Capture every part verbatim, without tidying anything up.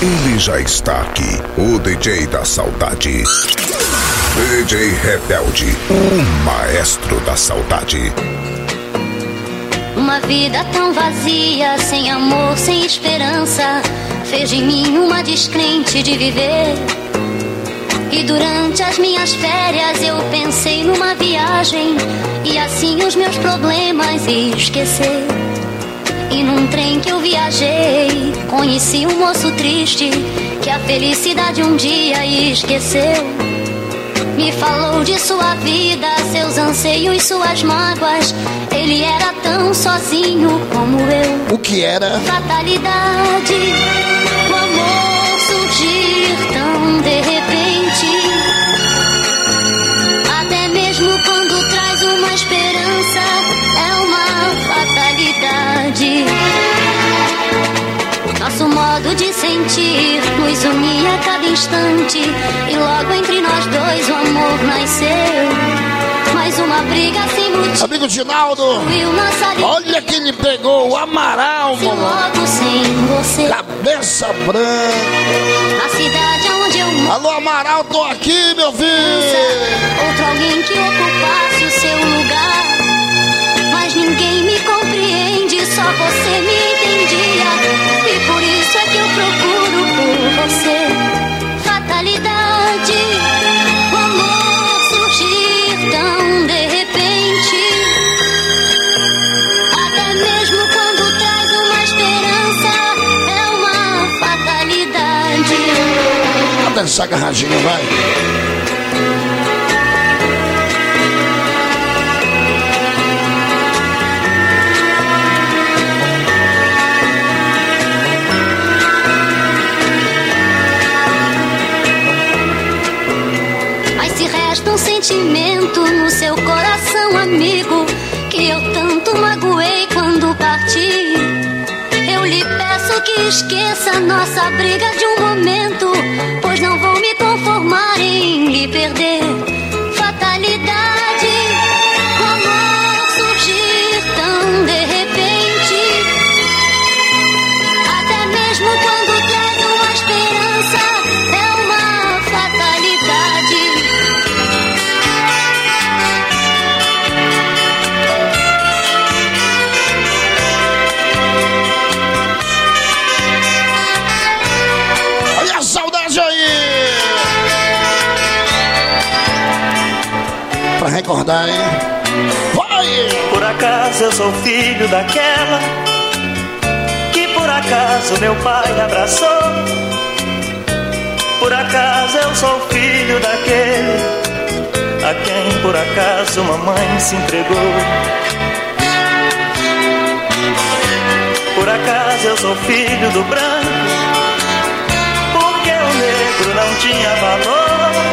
Ele já está aqui, o D J da saudade. D J Rebelde, o maestro da saudade. Uma vida tão vazia, sem amor, sem esperança, fez de mim uma descrente de viver. E durante as minhas férias eu pensei numa viagem e assim os meus problemas esquecer. E num trem que eu viajei, conheci um moço triste que a felicidade um dia esqueceu. Me falou de sua vida, seus anseios, suas mágoas. Ele era tão sozinho como eu. O que era? Fatalidade, o amor surgir tão de repente. Até mesmo quando traz uma esperança, é uma fatalidade. Nosso modo de sentir nos unia a cada instante. E logo entre nós dois o amor nasceu. Mais uma briga sem motivo. Amigo Ginaldo, olha quem ele pegou, o Amaral, mano. Logo sem você. Cabeça branca. Na cidade onde eu moro. Alô, Amaral, tô aqui, meu filho. Outro alguém que ocupasse o seu lugar. Mas ninguém me compreende, só você me entendia. E por isso é que eu procuro por você. Fatalidade, o amor surgir tão de repente. Até mesmo quando traz uma esperança, é uma fatalidade. Vamos dançar agarradinho, vai. Um sentimento no seu coração, amigo, que eu tanto magoei quando parti. Eu lhe peço que esqueça nossa briga de um momento, pois não vou me conformar em lhe perder. Fatalidade, o amor surgir tão de repente. Até mesmo quando traz uma esperança, é uma fatalidade. Pra recordar, hein? Vai! Por acaso eu sou filho daquela que por acaso meu pai abraçou. Por acaso eu sou filho daquele a quem por acaso mamãe se entregou. Por acaso eu sou filho do branco porque o negro não tinha valor.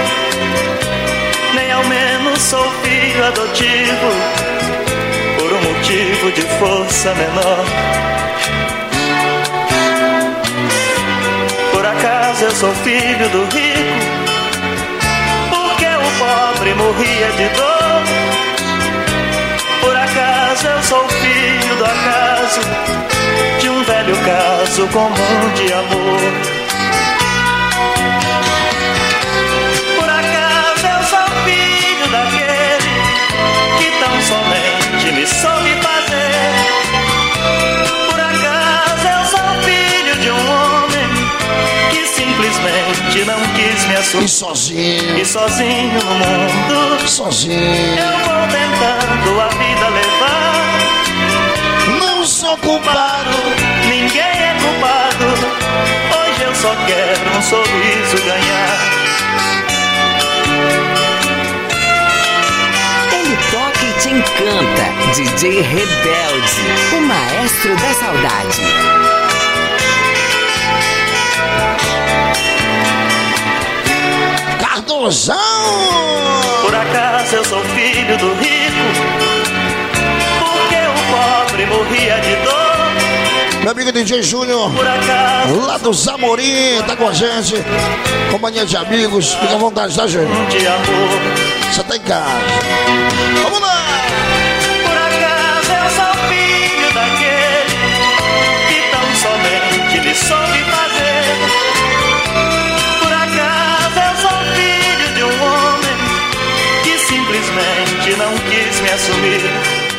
Nem ao menos sou filho adotivo por um motivo de força menor. Por acaso eu sou filho do rico porque o pobre morria de dor. Por acaso eu sou filho do acaso de um velho caso comum de amor. Daquele que tão somente me soube fazer. Por acaso eu sou filho de um homem que simplesmente não quis me assumir. E sozinho, e sozinho no mundo, sozinho eu vou tentando a vida levar. Não sou culpado, ninguém é culpado. Hoje eu só quero um sorriso ganhar. Toca e te encanta, D J Rebelde, o maestro da saudade. Cardozão! Por acaso eu sou filho do rico porque o pobre morria de dor. Meu amigo D J Júnior, lá do Zamorim, tá com a gente. Companhia de amigos, fica à vontade, tá, gente? De amor. Você tá em casa. Vamos lá! Por acaso eu sou filho daquele que tão somente me soube fazer.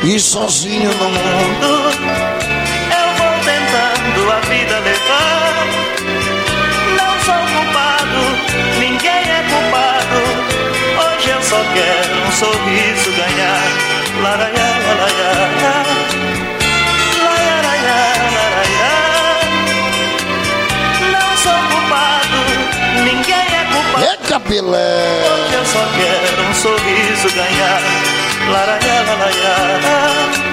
E sozinho no mundo eu vou tentando a vida levar. Não sou culpado, ninguém é culpado. Hoje eu só quero um sorriso ganhar. Laraiá, laraiá, laraiá, laraiá. Não sou culpado, ninguém é culpado. É capilé. Hoje eu só quero um sorriso ganhar. Laraiá, laraiá.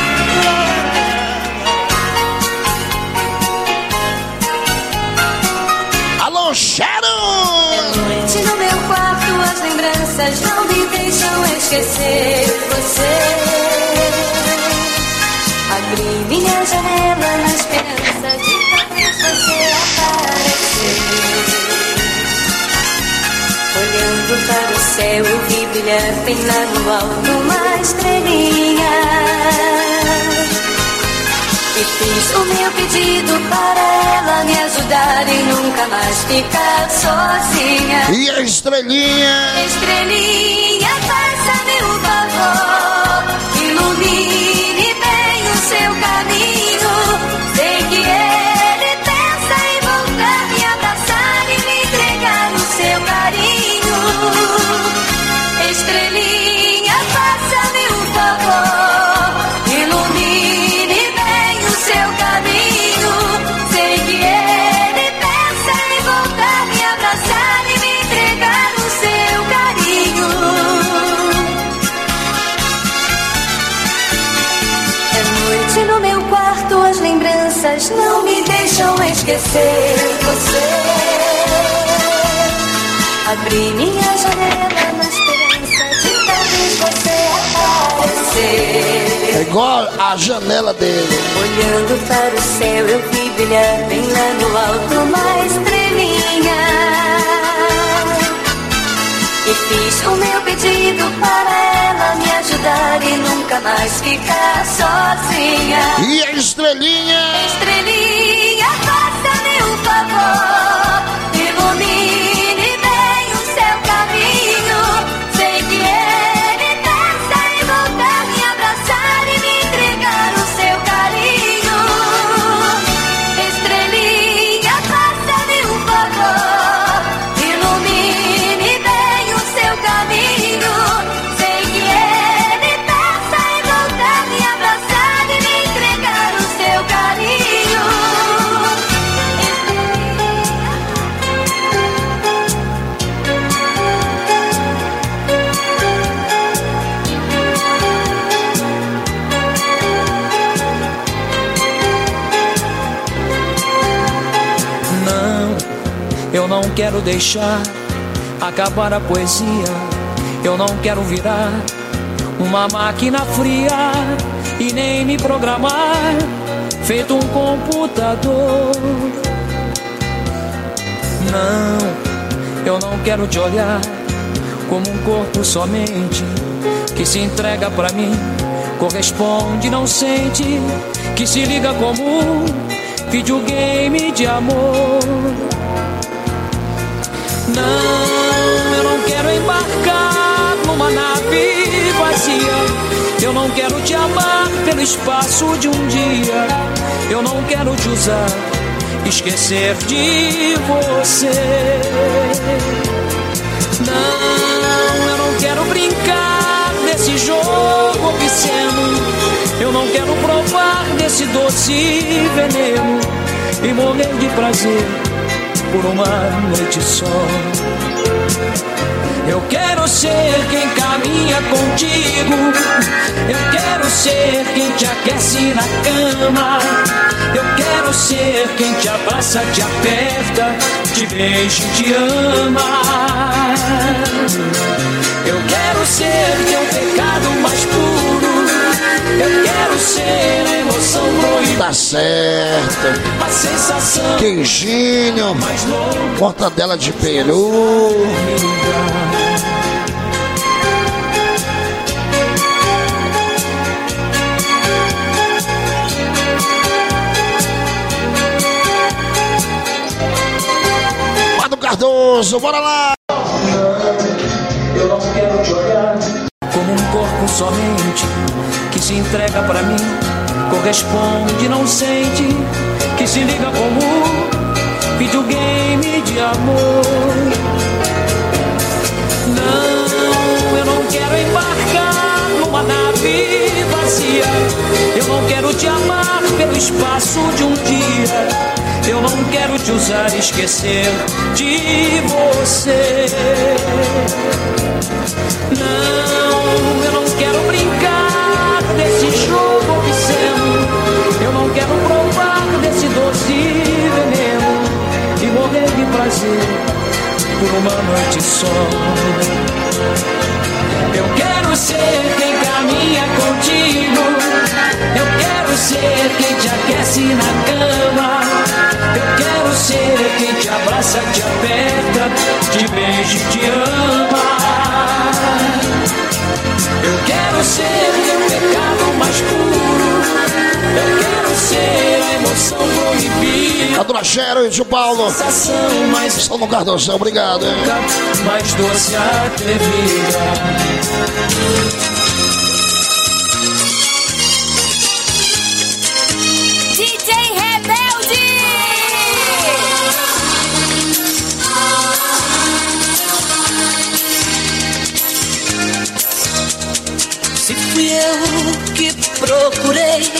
Alô, Sharon! Noite no meu quarto, as lembranças não me deixam esquecer você. Abri minha janela na esperança de talvez você aparecer. Olhando para o céu, eu vi brilhar bem lá no alto uma estrelinha. E fiz o meu pedido para ela me ajudar e nunca mais ficar sozinha. E a estrelinha? Estrelinha, faça-me um favor, ilumine bem o seu caminho. Sei que ele pensa em voltar, me abraçar e me entregar o seu carinho. Estrelinha, faça-me um favor, ilumine bem o seu caminho. Sei que ele pensa em voltar, me abraçar e me entregar o seu carinho. É noite no meu quarto, as lembranças não me deixam esquecer você. Abri minha janela na esperança de talvez você aparecer. É igual a janela dele. Olhando para o céu, eu vi brilhar bem lá no alto uma estrelinha. E fiz o meu pedido para ela me ajudar e nunca mais ficar sozinha. E a estrelinha? Estrelinha, faça-me um favor, ilumine bem o seu caminho. Sei que ele pensa em voltar, me abraçar e me entregar o seu carinho. Estrelinha, faça-me um favor, ilumine bem o seu caminho. Sei que ele pensa em voltar, me abraçar e me entregar o seu carinho. Não, eu não quero deixar acabar a poesia. Eu não quero virar uma máquina fria e nem me programar feito um computador. Não, eu não quero te olhar como um corpo somente que se entrega pra mim, corresponde, não sente, que se liga como um videogame de amor. Não, eu não quero embarcar numa nave vazia. Eu não quero te amar pelo espaço de um dia. Eu não quero te usar, esquecer de você. Não, eu não quero brincar desse jogo obsceno. Eu não quero provar desse doce veneno e morrer de prazer por uma noite só. Eu quero ser quem caminha contigo. Eu quero ser quem te aquece na cama. Eu quero ser quem te abraça, te aperta, te beija e te ama. Eu quero ser teu pecado mais puro. Eu quero ser a emoção proibida. Tá certo. A sensação queijinho, mais louca, mortadela de peru. Cardoso, bora lá! Eu não quero te olhar como como um corpo somente que se entrega pra mim, corresponde, não sente, que se liga como videogame de amor. Não, eu não quero embarcar numa nave vazia. Eu não quero te amar pelo espaço de um dia. Eu não quero te usar e esquecer de você. Não, eu não quero brincar desse jogo obsceno. Eu não quero provar desse doce veneno e morrer de prazer por uma noite só. Eu quero ser quem caminha contigo. Eu quero ser quem te aquece na cama. Eu quero ser quem te abraça, te aperta, te beija e te ama. Eu quero ser teu pecado mais puro. Eu quero ser a emoção proibida. A dona Cheryl e o tio Paulo estão no cartãozão, obrigado. Hein? Mais doce atrevida. D J Rebelde! Se fui eu que procurei,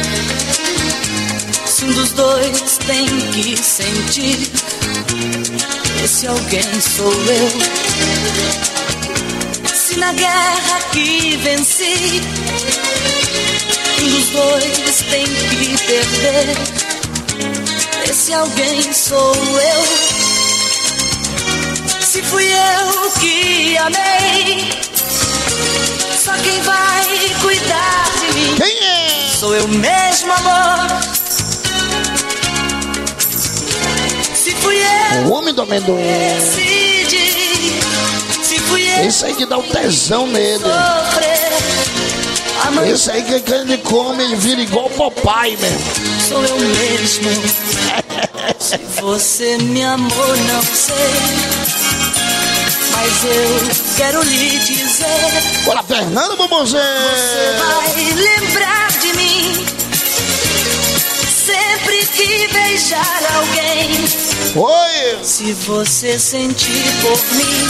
se um dos dois tem que sentir, esse alguém sou eu. Se na guerra que venci, um dos dois tem que perder, esse alguém sou eu. Se fui eu que amei, só quem vai cuidar de mim quem é? Sou eu mesmo, amor. Se fui eu O homem do amendoim. decidi, se fui eu Esse aí que dá o tesão nele. sofrer, amanhã Esse aí que quando ele come, ele vira igual Popeye mesmo. sou eu mesmo. Se você me amou, não sei, mas eu quero lhe dizer, Bora, Fernando Bombonzé. você vai lembrar de mim sempre que beijar alguém. Oi. Se você sentir por mim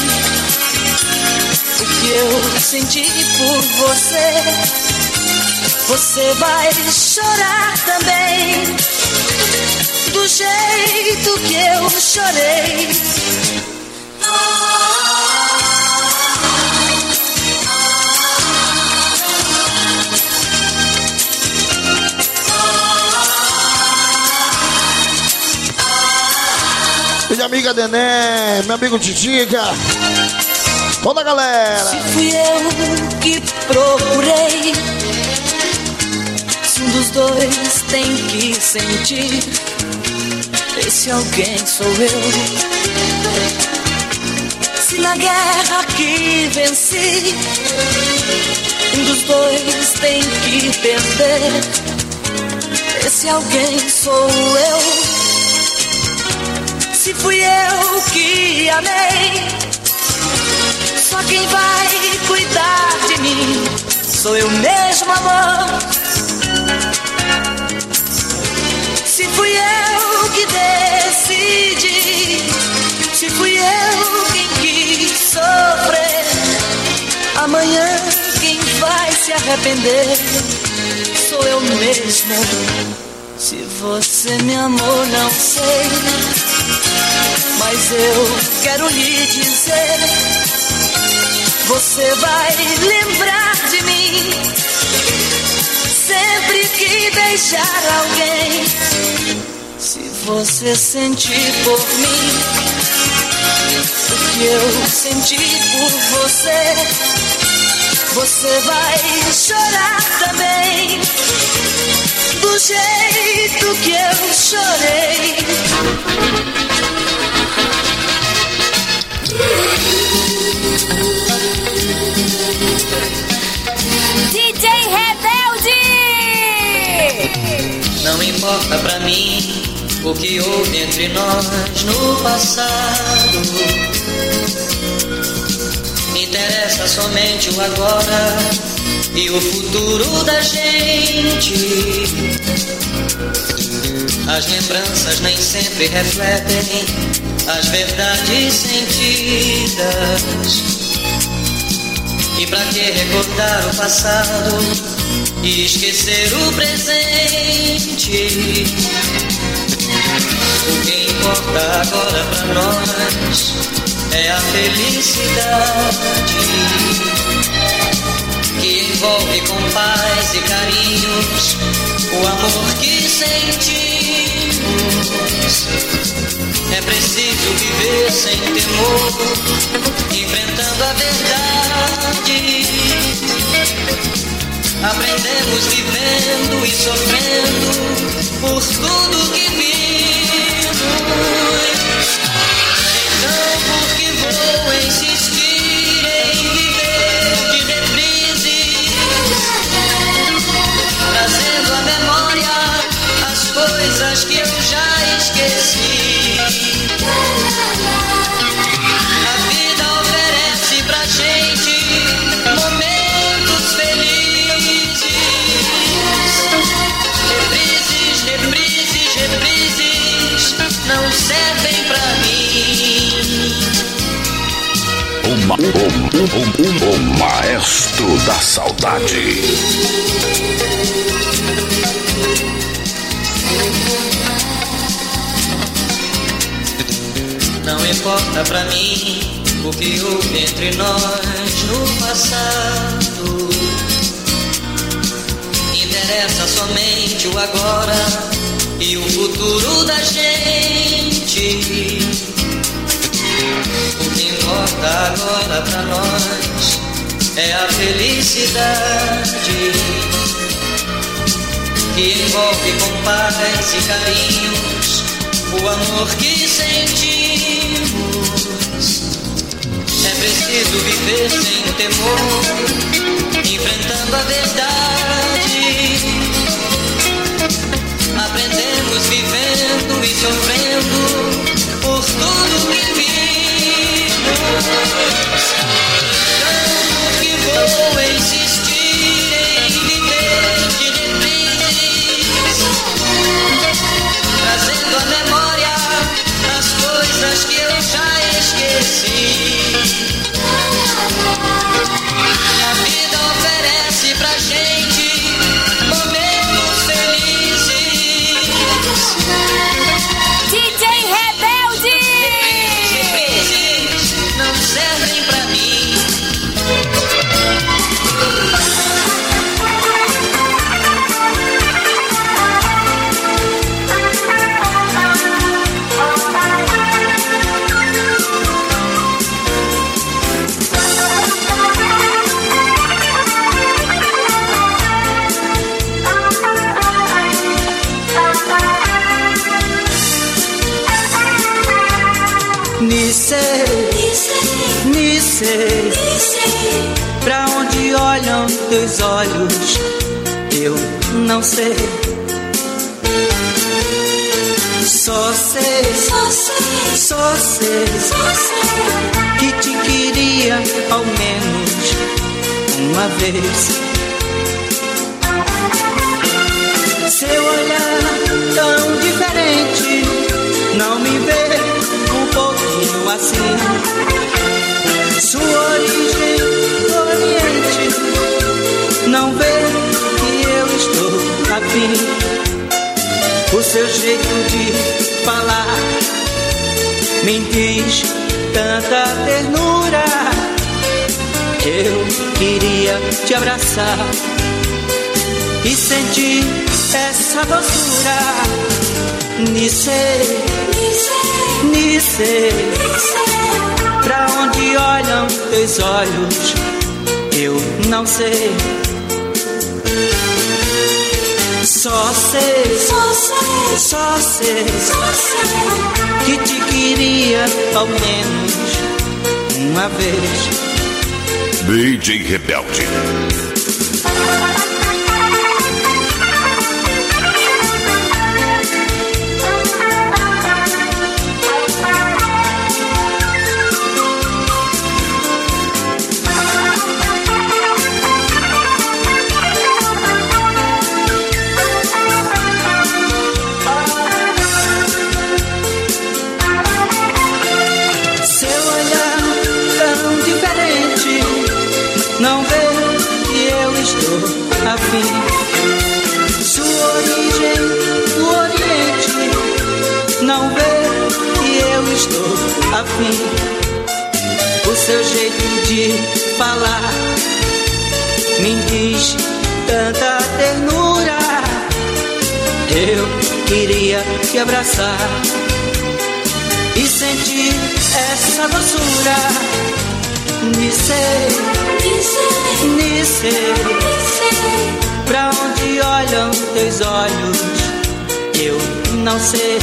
o que eu senti por você, você vai chorar também, do jeito que eu chorei. Minha amiga Dené, meu amigo Titica, toda a galera. Se fui eu que procurei, se um dos dois tem que sentir, esse alguém sou eu. Se na guerra que venci, um dos dois tem que perder, esse alguém sou eu. Se fui eu que amei, só quem vai cuidar de mim sou eu mesmo, amor. Se fui eu que decidi, se fui eu quem quis sofrer, amanhã quem vai se arrepender sou eu mesmo. Se você me amou, não sei, mas eu quero lhe dizer, você vai lembrar de mim sempre que beijar alguém. Se você sentir por mim o que eu senti por você, você vai chorar também, do jeito que eu chorei. D J Rebelde! Não importa pra mim o que houve entre nós no passado, e Interessa somente o agora e o futuro da gente. As lembranças nem sempre refletem as verdades sentidas. E pra que recordar o passado e esquecer o presente? O que importa agora pra nós é a felicidade que envolve com paz e carinhos o amor que sentimos. É preciso viver sem temor, enfrentando a verdade. Aprendemos vivendo e sofrendo por tudo que vimos. Então por que vou insistir em viver de reprises, trazendo à memória as coisas que eu já esqueci. A vida oferece pra gente momentos felizes. Reprises, reprises, reprises não servem pra mim. O, ma o, o, o, o maestro da saudade. Não importa pra mim o que houve entre nós no passado. Interessa somente o agora e o futuro da gente. O que importa agora pra nós é a felicidade que envolve com paz e carinhos o amor que sentimos. É preciso viver sem temor, enfrentando a verdade. Aprendemos vivendo e sofrendo por tudo que vimos. Então que vou insistir em viver de reprises, trazendo à memória as coisas que eu já esqueci. A vida oferece pra gente momentos felizes. D J Rebelde! Reprises não servem pra mim. Sei, pra onde olham teus olhos, eu não sei. Só sei, só sei, só sei, só sei que te queria ao menos uma vez. Seu olhar tão diferente não me vê um pouquinho assim. Sua origem do Oriente não vê que eu estou afim. O seu jeito de falar me diz tanta ternura. Eu queria te abraçar e sentir essa doçura. Nissei, Nissei, pra onde olham teus olhos, eu não sei. Só sei, só sei, só sei, só sei que te queria ao menos uma vez. D J Rebelde. afim. Sua origem, o Oriente, não vê que eu estou afim. O seu jeito de falar me diz tanta ternura. Eu queria te abraçar e sentir essa doçura. Nisei, Nisei, pra onde olham teus olhos, eu não sei.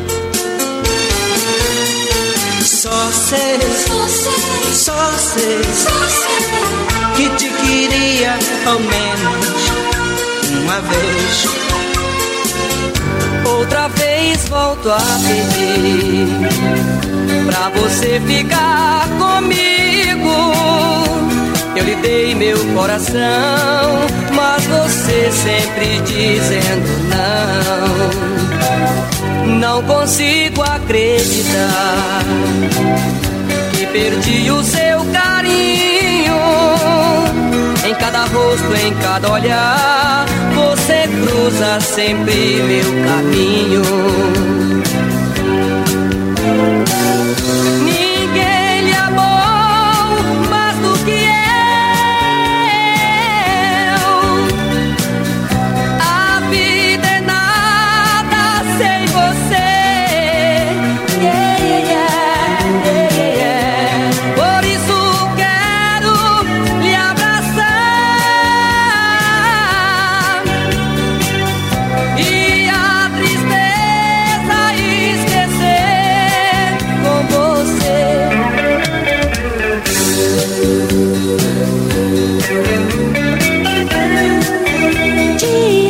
Só sei, só sei, que te queria ao menos uma vez. Outra vez volto a pedir pra você ficar comigo. Eu lhe dei meu coração, mas você sempre dizendo não. Não consigo acreditar que perdi o seu carinho. Em cada rosto, em cada olhar, você cruza sempre meu caminho. Ninguém lhe amou mais do que eu. A vida é nada sem você. Yeah, yeah, yeah, yeah, yeah. Por isso quero lhe abraçar e a tristeza esquecer com você. Te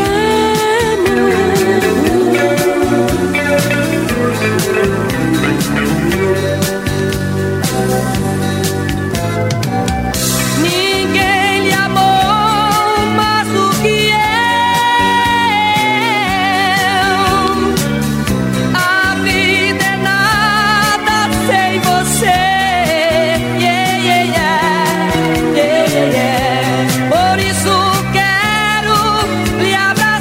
Ninguém lhe amou mais do que eu. A vida é nada sem você. Yeah, yeah, yeah, yeah, yeah, yeah. Por isso quero lhe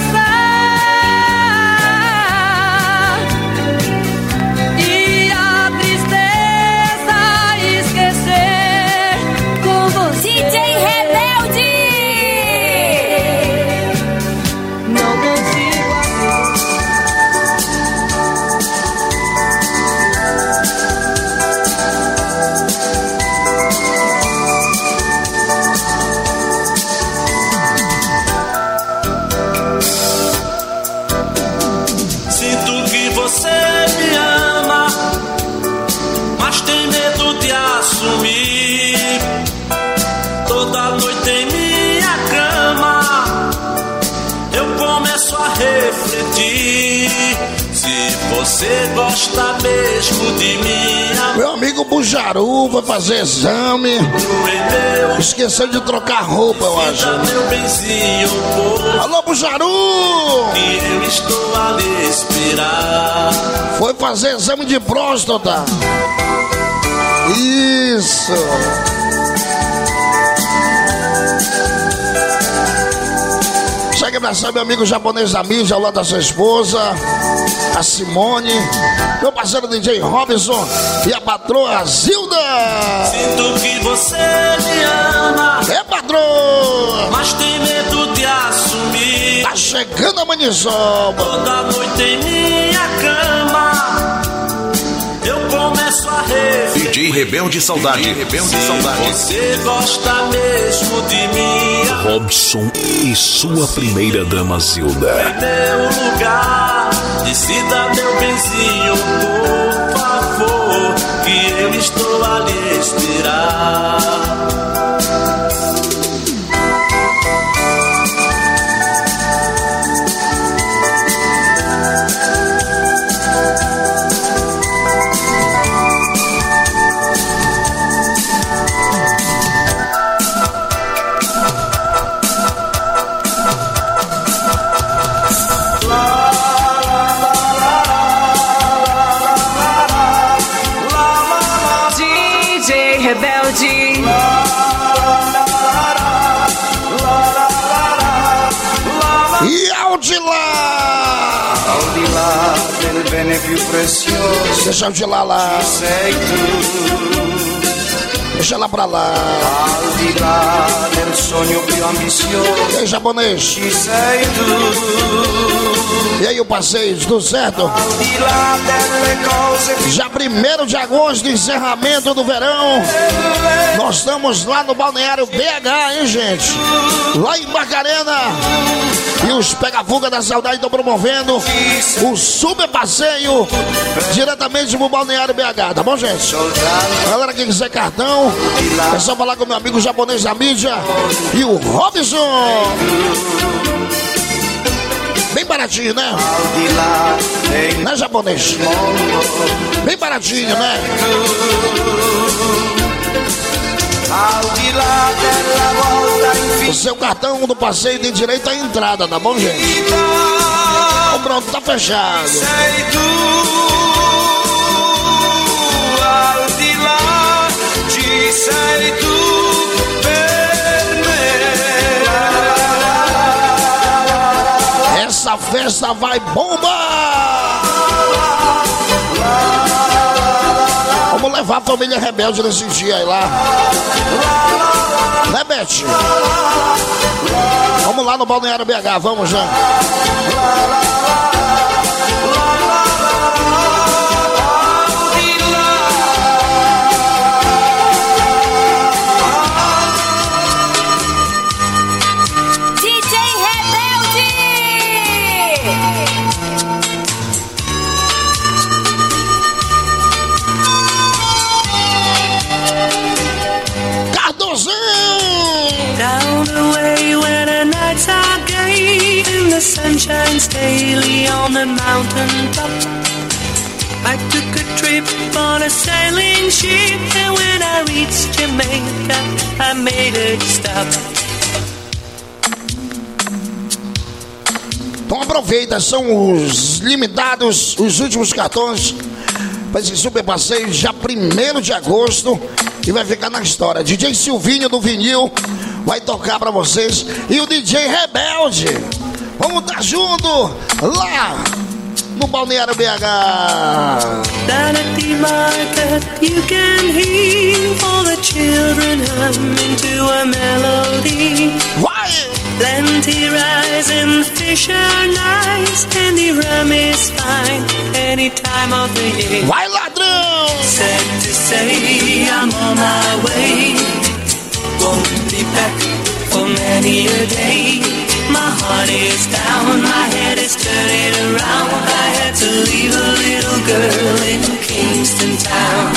abraçar e a tristeza esquecer com você. D J Rebelde! Não consigo Sinto que você me ama, mas tem medo de assumir. Toda noite em minha cama eu começo a refletir. Se você gosta mesmo de mim, Meu amigo Bujaru vai fazer exame. meu, Esqueceu de trocar roupa, eu acho. dá meu benzinho, por Alô, Bujaru! que eu estou a lhe esperar. Foi fazer exame de próstata. Isso. Chega pra saber, meu amigo japonês da mídia, ao lado da sua esposa, a Simone, meu parceiro D J Robinson e a patroa Zilda. Sinto que você me ama, É, patroa! mas tem medo de assumir. Tá chegando a maniçoba. Toda noite em minha cama eu começo a refletir. D J Rebelde Saudade. Rebelde Saudade. Você gosta mesmo de mim? Robson e sua primeira dama Zilda. Em teu lugar, decida meu benzinho, por favor, que eu estou a lhe esperar. Rebelde. il bene più prezioso. Deixa eu de lá lá. Sei tu. Deixa ela pra lá. Al di là del sogno più ambizioso. E aí, japonês? Ci sei tu. E aí, o passeio, tudo certo? Al di là delle cose più. Já primeiro de agosto, encerramento do verão. Nós estamos lá no Balneário B H, hein, gente? Lá em Barcarena. E os Pega-Fuga da Saudade estão promovendo o super passeio diretamente pro Balneário B H, tá bom, gente? Galera que quiser cartão, é só falar com meu amigo japonês da mídia e o Robson. Bem baratinho, né? Né, japonês? Bem baratinho, né? O seu cartão do passeio tem direito à entrada, tá bom, gente? Então, pronto, tá fechado. Sei tu, al di là, ci sei tu per me. Essa festa vai bombar! Vamos levar a família Rebelde nesse dia aí lá. Né, Beth? Vamos lá no Balneário B H, vamos já. Down the way where the nights are gay and the sun shines daily on the mountain top. I took a trip on a sailing ship and when I reached Jamaica I made a stop. Então aproveita, são os limitados, os últimos cartões para esse super passeio, já primeiro de agosto, e vai ficar na história. D J Silvinho do Vinil vai tocar pra vocês e o D J Rebelde. Vamos estar junto lá no Balneário B H. Down at the market you can hear all the children humming to a melody. Vai! Plenty rice and fish are nice and the rum is fine any time of the year. Vai, ladrão! Sad to say I'm on my way. Won't be back for many a day. My heart is down, my head is turning around. I had to leave a little girl in Kingston town.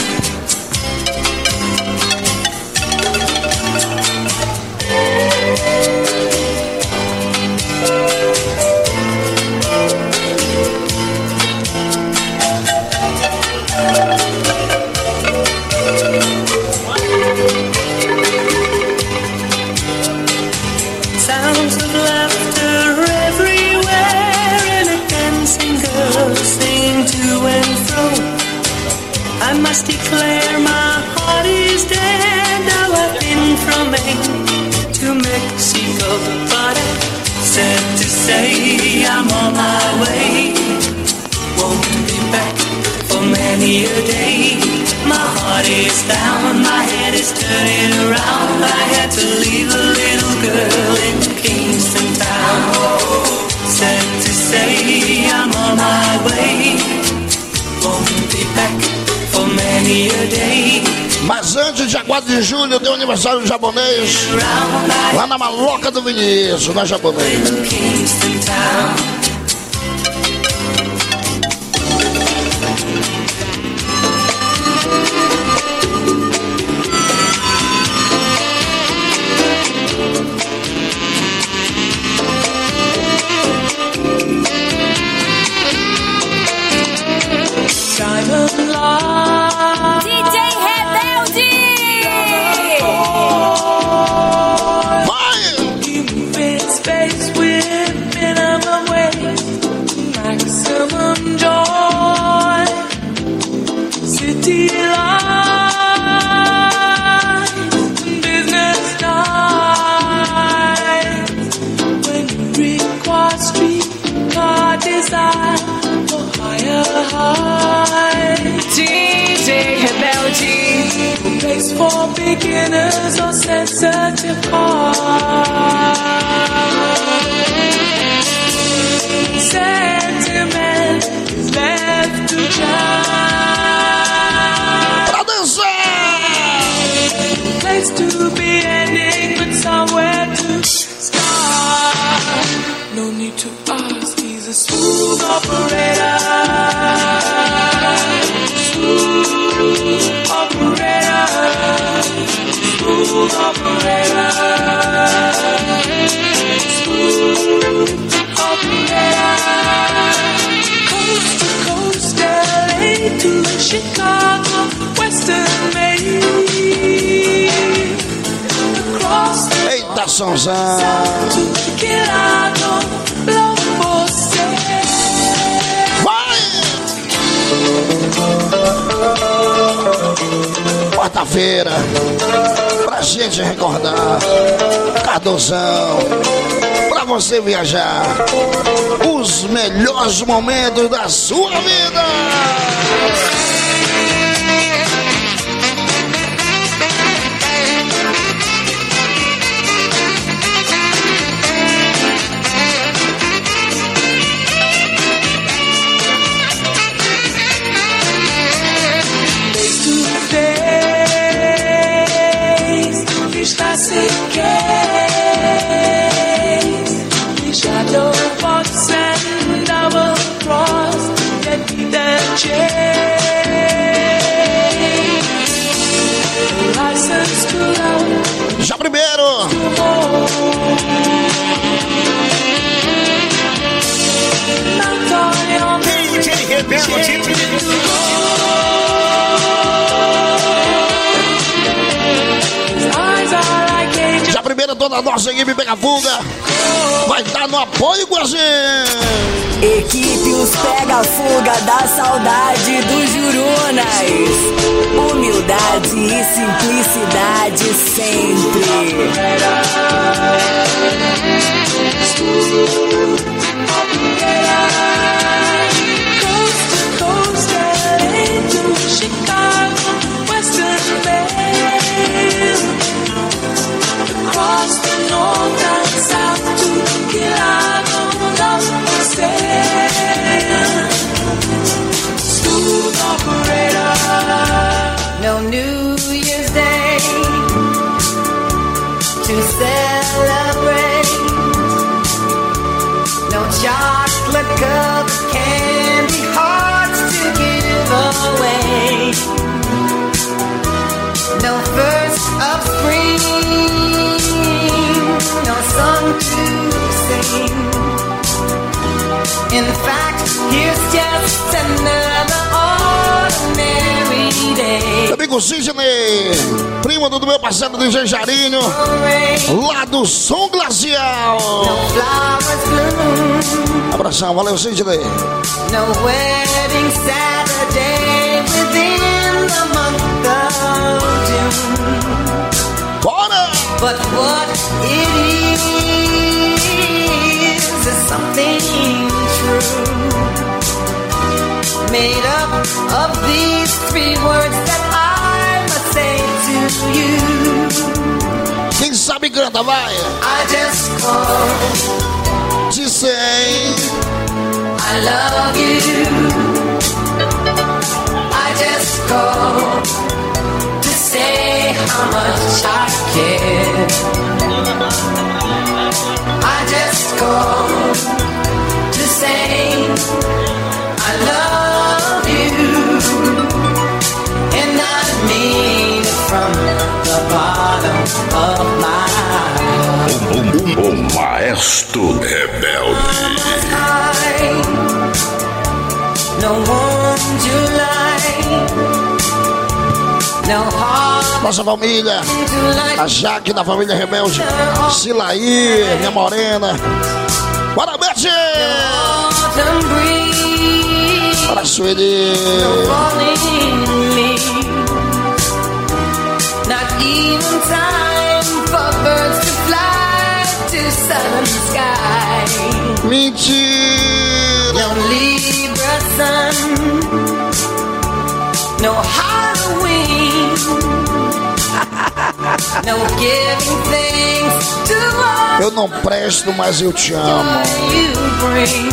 Sounds of laughter everywhere and a dancing girl singing to and fro. I must declare my heart is dead. Now I've been from Maine to Mexico, but I'm sad to say I'm on my way. Won't be back for many a day. My heart is down, my head is turning around. I had to leave a little girl in Kingston town. Sad to say I'm on my way. Won't be back for many a day. Mas antes, dia quatro de julho, tem o aniversário do japonês lá na Maloca do Vinícius, na japonês. Kingston town. D J Rebelde! You in space with minimum waste, maximum joy. City life, business nights. When you require street car design for higher high. D J Rebelde, a place for beginners or sensitive hearts. Sentiment is left to child. Pra dançar! Place to be ending, but somewhere to start. No need to ask, he's a smooth operator. Smooth operator. Smooth operator. Smooth operator. Coast to coast, L A to Chicago, Western Maine. Across the Eita, Sonzão! to Chicago, blow você. Vai! Quarta-feira, pra gente recordar, Cardozão, pra você viajar, os melhores momentos da sua vida. Está sem case, shadow box and double cross, get me the change. License to love. Já primeiro. D J Rebelde. Já primeiro toda a nossa equipe Pega Fuga vai dar no apoio com a gente. Equipe Os Pega Fuga da Saudade dos Jurunas. Humildade e simplicidade sempre. Coast to coast, L A to Chicago, Western Maine. Across the north and south to Chicago, love você. Smooth operator. No New Year's Day to celebrate. No chocolate cup candy hearts to give away. No first of spring, no song to sing. In fact, here's just another ordinary day. Meu amigo Sidney, primo do meu parceiro do Jarinho, lá do Som Glacial. No flowers bloom, Abração, valeu Sidney. no wedding Saturday within the month of June. Bora! But what it is is something true, made up of these three words that I must say to you. Quem sabe canta, vai! I just called Te sei, I love you. I just called to say how much I care. I just called to say I love you, and I mean it from the bottom of my heart. O Maestro Rebelde. No one July, no heart nossa família, a Jaque da família Rebelde, Silaí, minha morena. Bora, Bete! autumn breeze, Bora, Sueli! no falling leaves, not even time for birds to fly to southern sky. Mentira! No Libra sun, No giving things to all Eu não presto, mas eu te amo. you bring.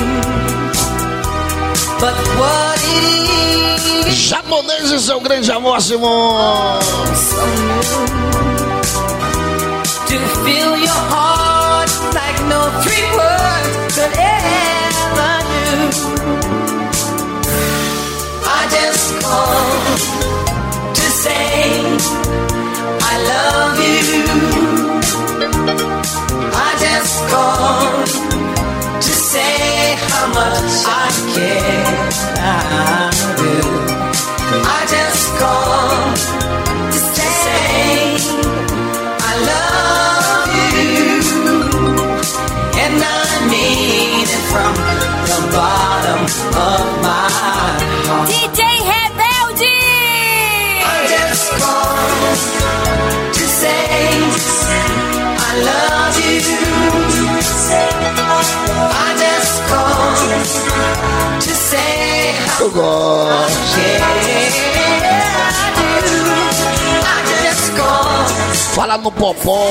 But what it is Japonês e seu grande amor, Simão. so new to fill your heart like no three words could ever do. I just called to say I love you. I just called to say how much I care. I do. I just called to say I love you, and I mean it from the bottom of my heart. D J Rebelde! I just called to say I love you. I just called to say how Eu gosto. much I do. I just called Fala no popó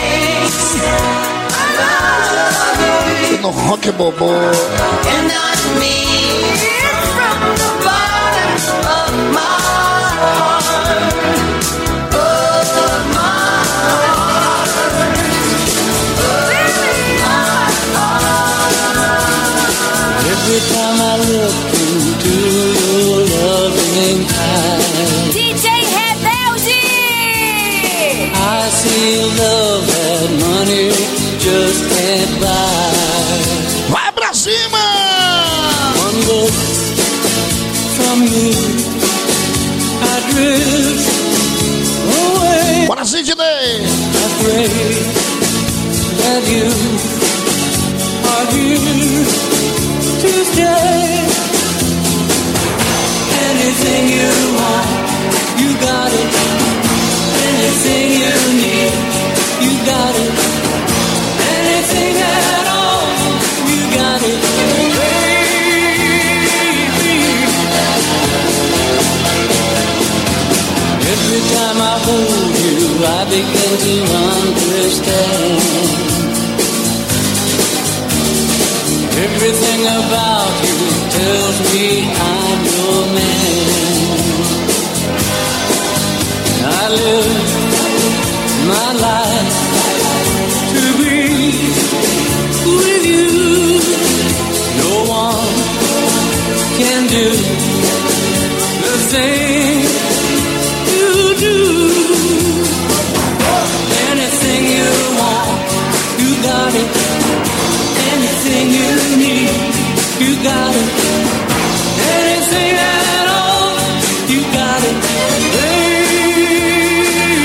I love e no rock bobô. you, and I mean it from the bottom of my heart. Of my heart. Every time I look into your loving eyes, D J Rebelde! I see a love that money just can't buy. Vai pra cima! One look from you, I drift away. Bora, Sidney! I pray that you are here to stay. Anything you want, you got it. Anything you need, you got it. Anything at all, you got it. Baby, every time I hold you, I begin to understand. Everything about you tells me I'm your man. I live my life to be with you. No one can do the thing you do. Anything you want, you got it. Anything you need, you got it. Anything at all, you got it, baby.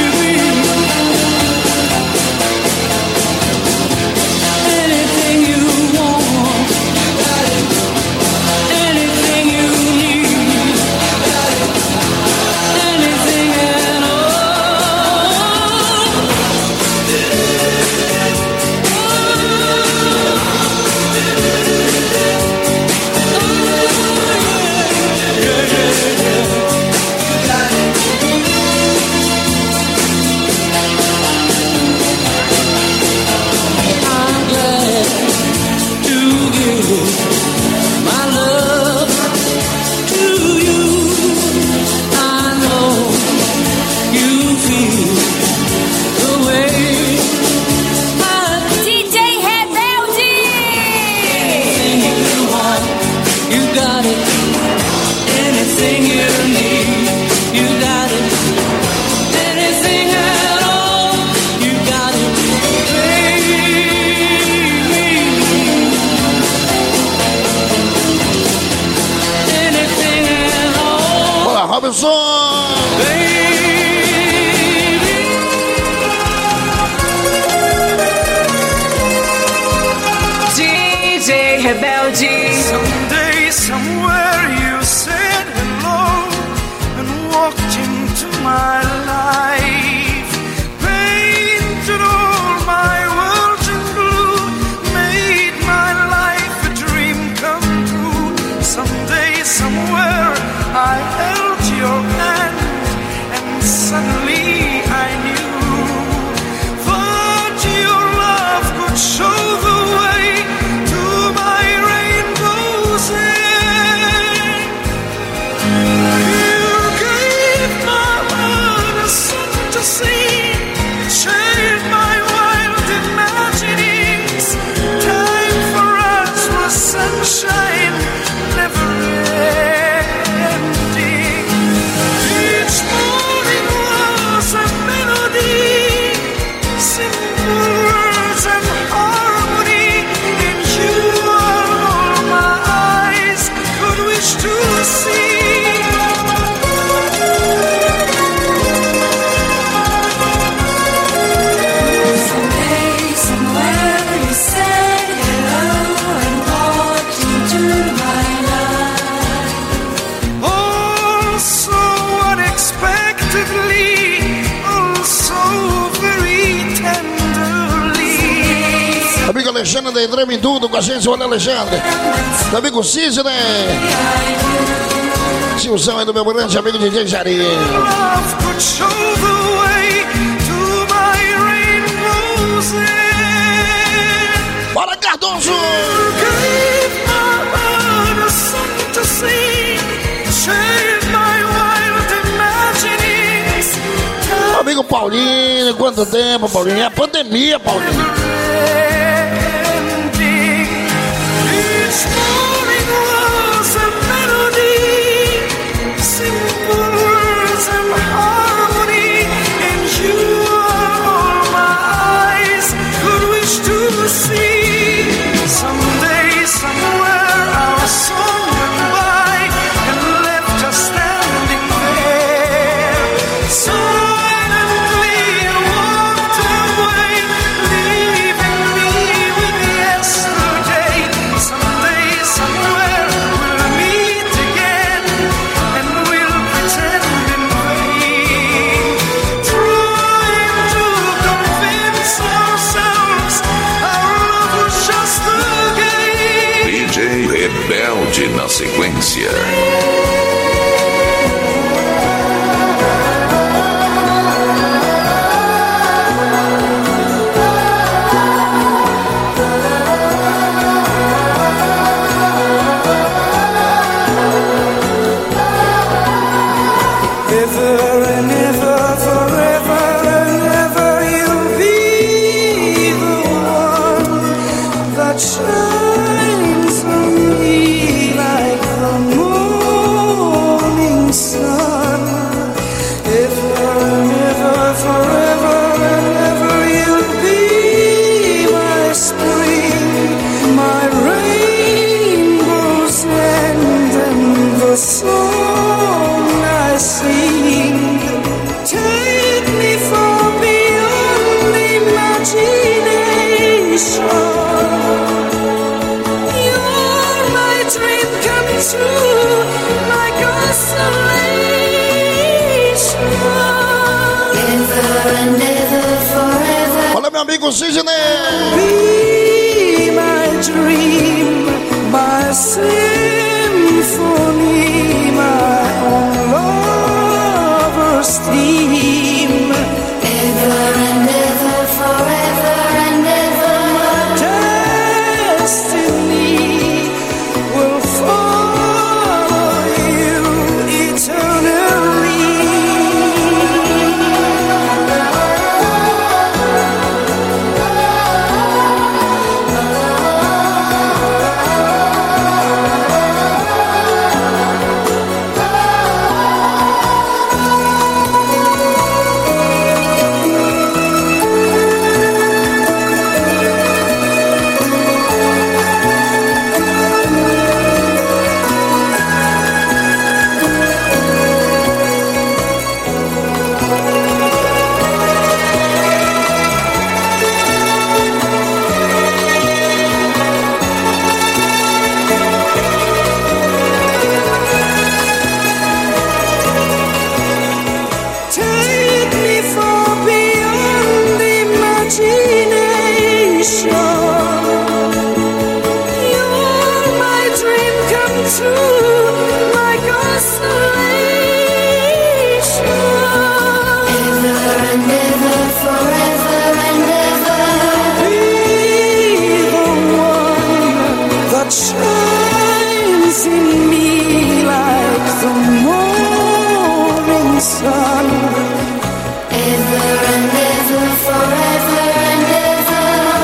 Anything you want, you got it. Anything you need, you got it. Anything at all. I'm glad to give my love to you. I know you feel the way I do. D J Rebelde! Anything you want, you got it. Anything you need, you got it. Anything at all, you got it, baby. Anything at all, Bora, Robinson! baby. D J Rebelde. Someday, somewhere, you said hello and walked into my life. Painted all my world in blue, made my life a dream come true. Someday, somewhere, I held your hand, and suddenly I knew unexpectedly, oh so very tenderly. Amigo Alexandre da Entrame em Tudo com a gente, olha Alexandre. Meu amigo Sidney. Tiozão aí do meu grande amigo D J Jari. Love could show the way to my rainbow's end. Bora, Cardoso! Gave my heart a song to sing, shared my wild imaginings. Amigo Paulinho, quanto tempo, Paulinho? É a pandemia, Paulinho. Ending. Each morning was a melody, simple words and harmony, and you are all my eyes could wish to see. Someday, somewhere, our song went by and left us standing there. Silently walked away, leaving me with yesterday. Someday, somewhere, we'll meet again, and we'll pretend in vain, trying to convince ourselves our love was just a game. D J Rebelde na sequência. Ever and ever, forever and ever, you'll be the one that shines on me like the morning sun. Ever and ever, forever and ever, you'll be my spring, my rainbow's end, and the song I sing. Take me far beyond imagination. You're my dream come true, my consolation. Ever and ever, forever. Olha meu amigo Sidney. Be my dream, my symphony, my own lover's theme. Ever and ever, forever and ever, my destiny will follow you eternally. Take me far beyond imagination. You're my dream come true, my consolation. Ever and ever, forever and ever, be the one that shines in me like the morning sun. Ever and ever, forever and ever,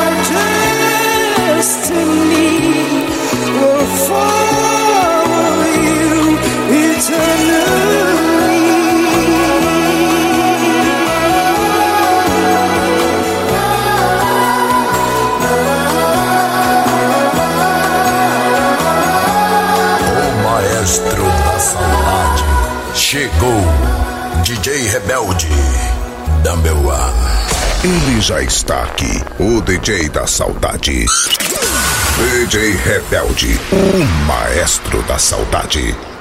destiny will follow you eternally. O maestro da saudade chegou. D J Rebelde, number one. Ele já está aqui, o D J da saudade. D J Rebelde, o maestro da saudade.